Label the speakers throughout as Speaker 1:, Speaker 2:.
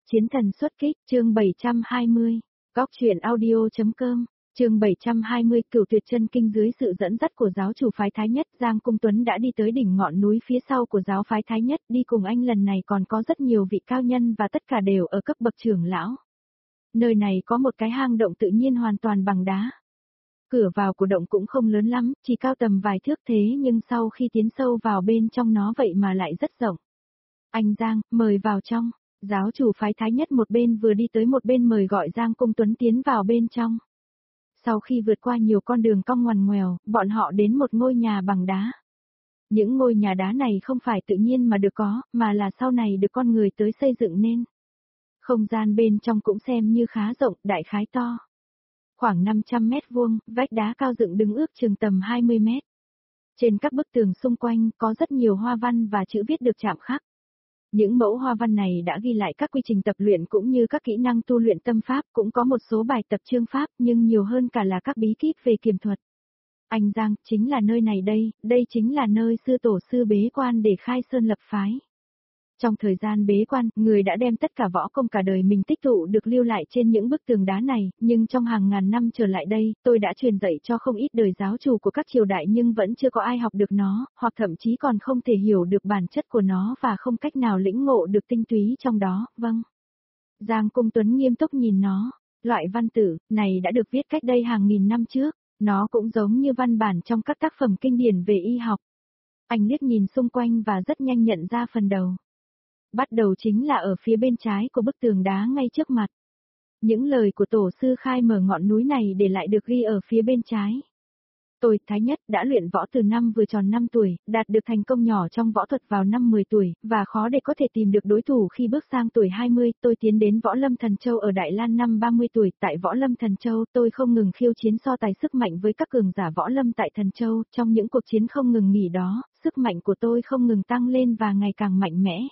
Speaker 1: Chiến thần xuất kích, chương 720. Góc truyện audio.com, chương 720. Cửu Tuyệt Chân Kinh. Dưới sự dẫn dắt của giáo chủ phái Thái Nhất, Giang Cung Tuấn đã đi tới đỉnh ngọn núi phía sau của giáo phái Thái Nhất, đi cùng anh lần này còn có rất nhiều vị cao nhân và tất cả đều ở cấp bậc trưởng lão. Nơi này có một cái hang động tự nhiên hoàn toàn bằng đá. Cửa vào của động cũng không lớn lắm, chỉ cao tầm vài thước thế nhưng sau khi tiến sâu vào bên trong nó vậy mà lại rất rộng. Anh Giang, mời vào trong. Giáo chủ phái Thái Nhất một bên vừa đi tới một bên mời gọi Giang Cung Tuấn tiến vào bên trong. Sau khi vượt qua nhiều con đường cong ngoằn ngoèo, bọn họ đến một ngôi nhà bằng đá. Những ngôi nhà đá này không phải tự nhiên mà được có, mà là sau này được con người tới xây dựng nên. Không gian bên trong cũng xem như khá rộng, đại khái to. Khoảng 500 mét vuông, vách đá cao dựng đứng ước chừng tầm 20 mét. Trên các bức tường xung quanh có rất nhiều hoa văn và chữ viết được chạm khắc. Những mẫu hoa văn này đã ghi lại các quy trình tập luyện cũng như các kỹ năng tu luyện tâm pháp, cũng có một số bài tập chương pháp nhưng nhiều hơn cả là các bí kíp về kiềm thuật. Anh Giang, chính là nơi này đây chính là nơi sư tổ sư bế quan để khai sơn lập phái. Trong thời gian bế quan, người đã đem tất cả võ công cả đời mình tích tụ được lưu lại trên những bức tường đá này, nhưng trong hàng ngàn năm trở lại đây, tôi đã truyền dạy cho không ít đời giáo chủ của các triều đại nhưng vẫn chưa có ai học được nó, hoặc thậm chí còn không thể hiểu được bản chất của nó và không cách nào lĩnh ngộ được tinh túy trong đó, vâng. Giang Cung Tuấn nghiêm túc nhìn nó, loại văn tự này đã được viết cách đây hàng nghìn năm trước, nó cũng giống như văn bản trong các tác phẩm kinh điển về y học. Anh liếc nhìn xung quanh và rất nhanh nhận ra phần đầu. Bắt đầu chính là ở phía bên trái của bức tường đá ngay trước mặt. Những lời của tổ sư khai mở ngọn núi này để lại được ghi ở phía bên trái. Tôi, Thái Nhất, đã luyện võ từ năm vừa tròn 5 tuổi, đạt được thành công nhỏ trong võ thuật vào năm 10 tuổi, và khó để có thể tìm được đối thủ khi bước sang tuổi 20. Tôi tiến đến Võ Lâm Thần Châu ở Đại Lan năm 30 tuổi. Tại Võ Lâm Thần Châu, tôi không ngừng khiêu chiến so tài sức mạnh với các cường giả võ lâm tại Thần Châu. Trong những cuộc chiến không ngừng nghỉ đó, sức mạnh của tôi không ngừng tăng lên và ngày càng mạnh mẽ.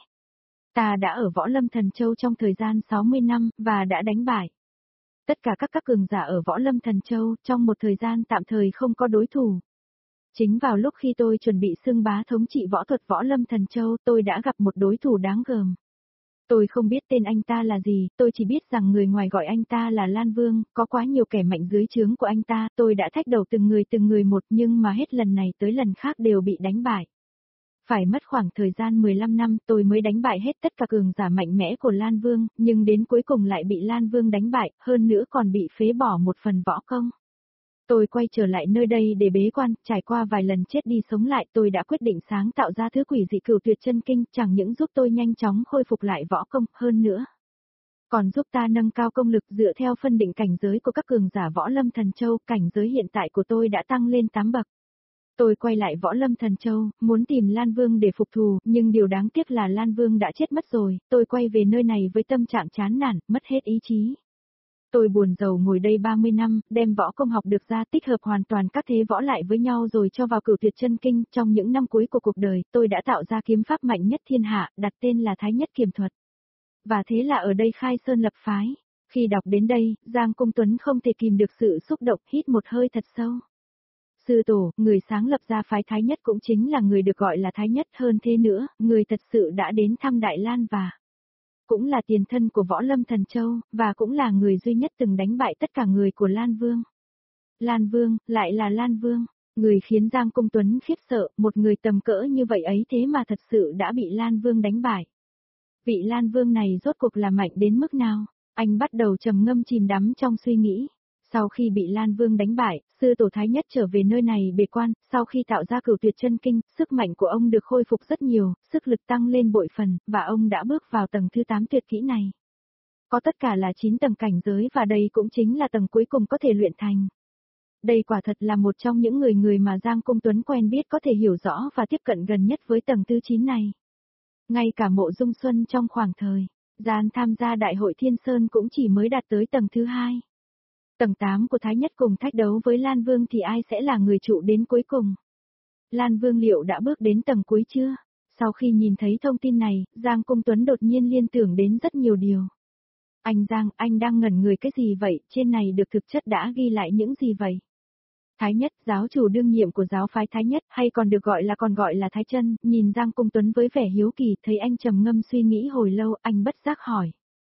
Speaker 1: Ta đã ở Võ Lâm Thần Châu trong thời gian 60 năm, và đã đánh bại tất cả các cường giả ở Võ Lâm Thần Châu, trong một thời gian tạm thời không có đối thủ. Chính vào lúc khi tôi chuẩn bị xưng bá thống trị võ thuật Võ Lâm Thần Châu, tôi đã gặp một đối thủ đáng gờm. Tôi không biết tên anh ta là gì, tôi chỉ biết rằng người ngoài gọi anh ta là Lan Vương, có quá nhiều kẻ mạnh dưới trướng của anh ta, tôi đã thách đầu từng người một nhưng mà hết lần này tới lần khác đều bị đánh bại. Phải mất khoảng thời gian 15 năm tôi mới đánh bại hết tất cả cường giả mạnh mẽ của Lan Vương, nhưng đến cuối cùng lại bị Lan Vương đánh bại, hơn nữa còn bị phế bỏ một phần võ công. Tôi quay trở lại nơi đây để bế quan, trải qua vài lần chết đi sống lại tôi đã quyết định sáng tạo ra thứ quỷ dị Cửu Tuyệt Chân Kinh, chẳng những giúp tôi nhanh chóng khôi phục lại võ công, hơn nữa còn giúp ta nâng cao công lực dựa theo phân định cảnh giới của các cường giả Võ Lâm Thần Châu, cảnh giới hiện tại của tôi đã tăng lên 8 bậc. Tôi quay lại Võ Lâm Thần Châu, muốn tìm Lan Vương để phục thù, nhưng điều đáng tiếc là Lan Vương đã chết mất rồi, tôi quay về nơi này với tâm trạng chán nản, mất hết ý chí. Tôi buồn rầu ngồi đây 30 năm, đem võ công học được ra tích hợp hoàn toàn các thế võ lại với nhau rồi cho vào Cửu Tuyệt Chân Kinh, trong những năm cuối của cuộc đời, tôi đã tạo ra kiếm pháp mạnh nhất thiên hạ, đặt tên là Thái Nhất Kiềm Thuật. Và thế là ở đây khai sơn lập phái. Khi đọc đến đây, Giang Cung Tuấn không thể kìm được sự xúc động, hít một hơi thật sâu. Sư tổ, người sáng lập ra phái Thái Nhất cũng chính là người được gọi là Thái Nhất, hơn thế nữa, người thật sự đã đến thăm Đại Lan và cũng là tiền thân của Võ Lâm Thần Châu, và cũng là người duy nhất từng đánh bại tất cả người của Lan Vương. Lan Vương, lại là Lan Vương, người khiến Giang Cung Tuấn khiếp sợ, một người tầm cỡ như vậy ấy thế mà thật sự đã bị Lan Vương đánh bại. Vị Lan Vương này rốt cuộc là mạnh đến mức nào? Anh bắt đầu trầm ngâm chìm đắm trong suy nghĩ. Sau khi bị Lan Vương đánh bại, sư tổ Thái Nhất trở về nơi này bế quan, sau khi tạo ra Cửu Tuyệt Chân Kinh, sức mạnh của ông được khôi phục rất nhiều, sức lực tăng lên bội phần, và ông đã bước vào tầng thứ 8 tuyệt kỹ này. Có tất cả là 9 tầng cảnh giới và đây cũng chính là tầng cuối cùng có thể luyện thành. Đây quả thật là một trong những người mà Giang Cung Tuấn quen biết có thể hiểu rõ và tiếp cận gần nhất với tầng thứ 9 này. Ngay cả Mộ Dung Xuân trong khoảng thời gian tham gia Đại hội Thiên Sơn cũng chỉ mới đạt tới tầng thứ 2. Tầng 8 của Thái Nhất cùng thách đấu với Lan Vương thì ai sẽ là người trụ đến cuối cùng? Lan Vương liệu đã bước đến tầng cuối chưa? Sau khi nhìn thấy thông tin này, Giang Cung Tuấn đột nhiên liên tưởng đến rất nhiều điều. Anh Giang, anh đang ngẩn người cái gì vậy? Trên này được thực chất đã ghi lại những gì vậy? Thái Nhất, giáo chủ đương nhiệm của giáo phái Thái Nhất, hay còn được gọi là Thái Chân, nhìn Giang Cung Tuấn với vẻ hiếu kỳ, thấy anh trầm ngâm suy nghĩ hồi lâu, anh bất giác hỏi.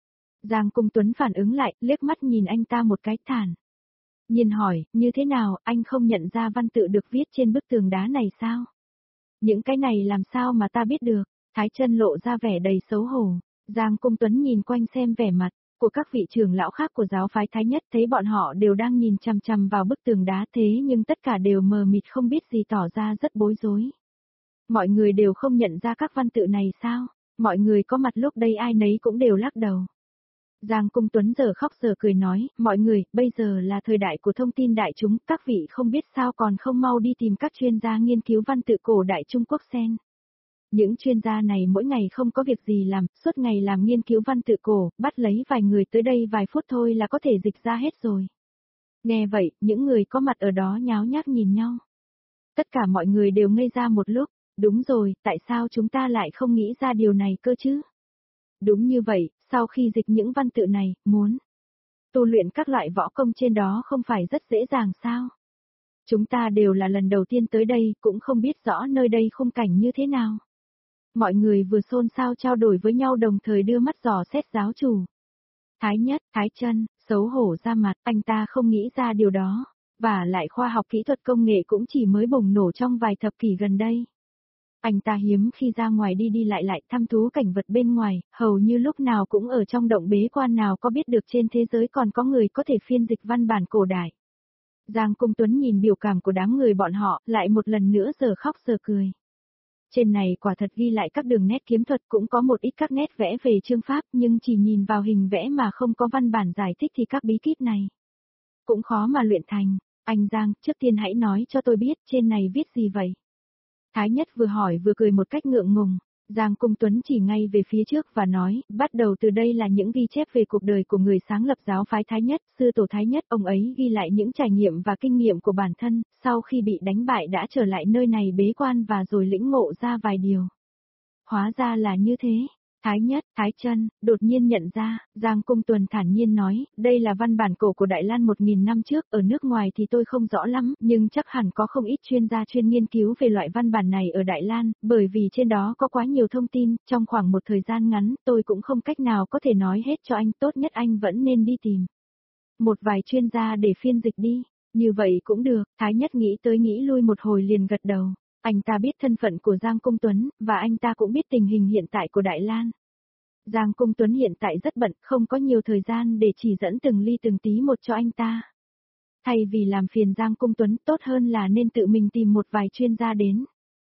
Speaker 1: Giang Cung Tuấn phản ứng lại, liếc mắt nhìn anh ta một cái thản. Nhiên hỏi, như thế nào, anh không nhận ra văn tự được viết trên bức tường đá này sao? Những cái này làm sao mà ta biết được? Thái Chân lộ ra vẻ đầy xấu hổ. Giang Cung Tuấn nhìn quanh xem vẻ mặt của các vị trưởng lão khác của giáo phái Thái Nhất, thấy bọn họ đều đang nhìn chằm chằm vào bức tường đá thế nhưng tất cả đều mờ mịt không biết gì, tỏ ra rất bối rối. Mọi người đều không nhận ra các văn tự này sao? Mọi người có mặt lúc đây ai nấy cũng đều lắc đầu. Giang Cung Tuấn giờ khóc giờ cười nói, mọi người, bây giờ là thời đại của thông tin đại chúng, các vị không biết sao còn không mau đi tìm các chuyên gia nghiên cứu văn tự cổ đại Trung Quốc xem. Những chuyên gia này mỗi ngày không có việc gì làm, suốt ngày làm nghiên cứu văn tự cổ, bắt lấy vài người tới đây vài phút thôi là có thể dịch ra hết rồi. Nghe vậy, những người có mặt ở đó nháo nhác nhìn nhau. Tất cả mọi người đều ngây ra một lúc, đúng rồi, tại sao chúng ta lại không nghĩ ra điều này cơ chứ? Đúng như vậy, sau khi dịch những văn tự này, muốn tu luyện các loại võ công trên đó không phải rất dễ dàng sao? Chúng ta đều là lần đầu tiên tới đây, cũng không biết rõ nơi đây khung cảnh như thế nào. Mọi người vừa xôn xao trao đổi với nhau đồng thời đưa mắt dò xét giáo chủ. Thái Nhất, Thái Chân, xấu hổ ra mặt, anh ta không nghĩ ra điều đó, và lại khoa học kỹ thuật công nghệ cũng chỉ mới bùng nổ trong vài thập kỷ gần đây. Anh ta hiếm khi ra ngoài đi đi lại thăm thú cảnh vật bên ngoài, hầu như lúc nào cũng ở trong động bế quan, nào có biết được trên thế giới còn có người có thể phiên dịch văn bản cổ đại. Giang Cung Tuấn nhìn biểu cảm của đám người bọn họ, lại một lần nữa giờ khóc giờ cười. Trên này quả thật ghi lại các đường nét kiếm thuật, cũng có một ít các nét vẽ về chương pháp, nhưng chỉ nhìn vào hình vẽ mà không có văn bản giải thích thì các bí kíp này cũng khó mà luyện thành. Anh Giang, trước tiên hãy nói cho tôi biết trên này viết gì vậy? Thái Nhất vừa hỏi vừa cười một cách ngượng ngùng. Giang Cung Tuấn chỉ ngay về phía trước và nói, bắt đầu từ đây là những ghi chép về cuộc đời của người sáng lập giáo phái Thái Nhất, sư tổ Thái Nhất. Ông ấy ghi lại những trải nghiệm và kinh nghiệm của bản thân, sau khi bị đánh bại đã trở lại nơi này bế quan và rồi lĩnh ngộ ra vài điều. Hóa ra là như thế. Thái Nhất, Thái Chân đột nhiên nhận ra, Giang Cung Tuấn thản nhiên nói, đây là văn bản cổ của Đại Lan 1000 năm trước, ở nước ngoài thì tôi không rõ lắm, nhưng chắc hẳn có không ít chuyên gia chuyên nghiên cứu về loại văn bản này ở Đại Lan, bởi vì trên đó có quá nhiều thông tin, trong khoảng một thời gian ngắn, tôi cũng không cách nào có thể nói hết cho anh, tốt nhất anh vẫn nên đi tìm một vài chuyên gia để phiên dịch đi. Như vậy cũng được, Thái Nhất nghĩ tới nghĩ lui một hồi liền gật đầu. Anh ta biết thân phận của Giang Cung Tuấn, và anh ta cũng biết tình hình hiện tại của Đại Lan. Giang Cung Tuấn hiện tại rất bận, không có nhiều thời gian để chỉ dẫn từng ly từng tí một cho anh ta. Thay vì làm phiền Giang Cung Tuấn, tốt hơn là nên tự mình tìm một vài chuyên gia đến.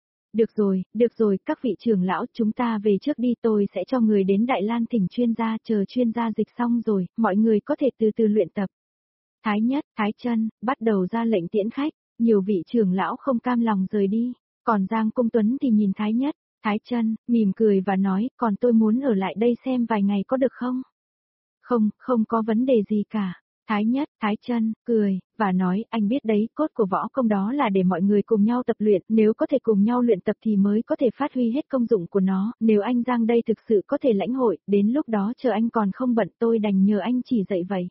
Speaker 1: Được rồi, các vị trưởng lão, chúng ta về trước đi, tôi sẽ cho người đến Đại Lan thỉnh chuyên gia, chờ chuyên gia dịch xong rồi, mọi người có thể từ từ luyện tập. Thái Nhất, Thái Chân bắt đầu ra lệnh tiễn khách, nhiều vị trưởng lão không cam lòng rời đi, còn Giang Cung Tuấn thì nhìn Thái Nhất, Thái Chân mỉm cười và nói, còn tôi muốn ở lại đây xem vài ngày có được không? Không có vấn đề gì cả. Thái Nhất, Thái Chân cười và nói, anh biết đấy, cốt của võ công đó là để mọi người cùng nhau tập luyện, nếu có thể cùng nhau luyện tập thì mới có thể phát huy hết công dụng của nó, nếu anh Giang đây thực sự có thể lãnh hội, đến lúc đó chờ anh còn không bận tôi đành nhờ anh chỉ dạy vậy.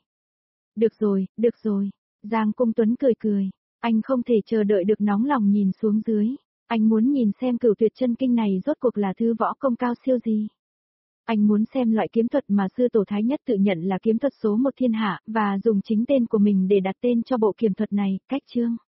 Speaker 1: Được rồi, Giang Cung Tuấn cười, anh không thể chờ đợi được, nóng lòng nhìn xuống dưới, anh muốn nhìn xem Cửu Tuyệt Chân Kinh này rốt cuộc là thứ võ công cao siêu gì. Anh muốn xem loại kiếm thuật mà sư tổ Thái Nhất tự nhận là kiếm thuật số một thiên hạ, và dùng chính tên của mình để đặt tên cho bộ kiếm thuật này, cách chương.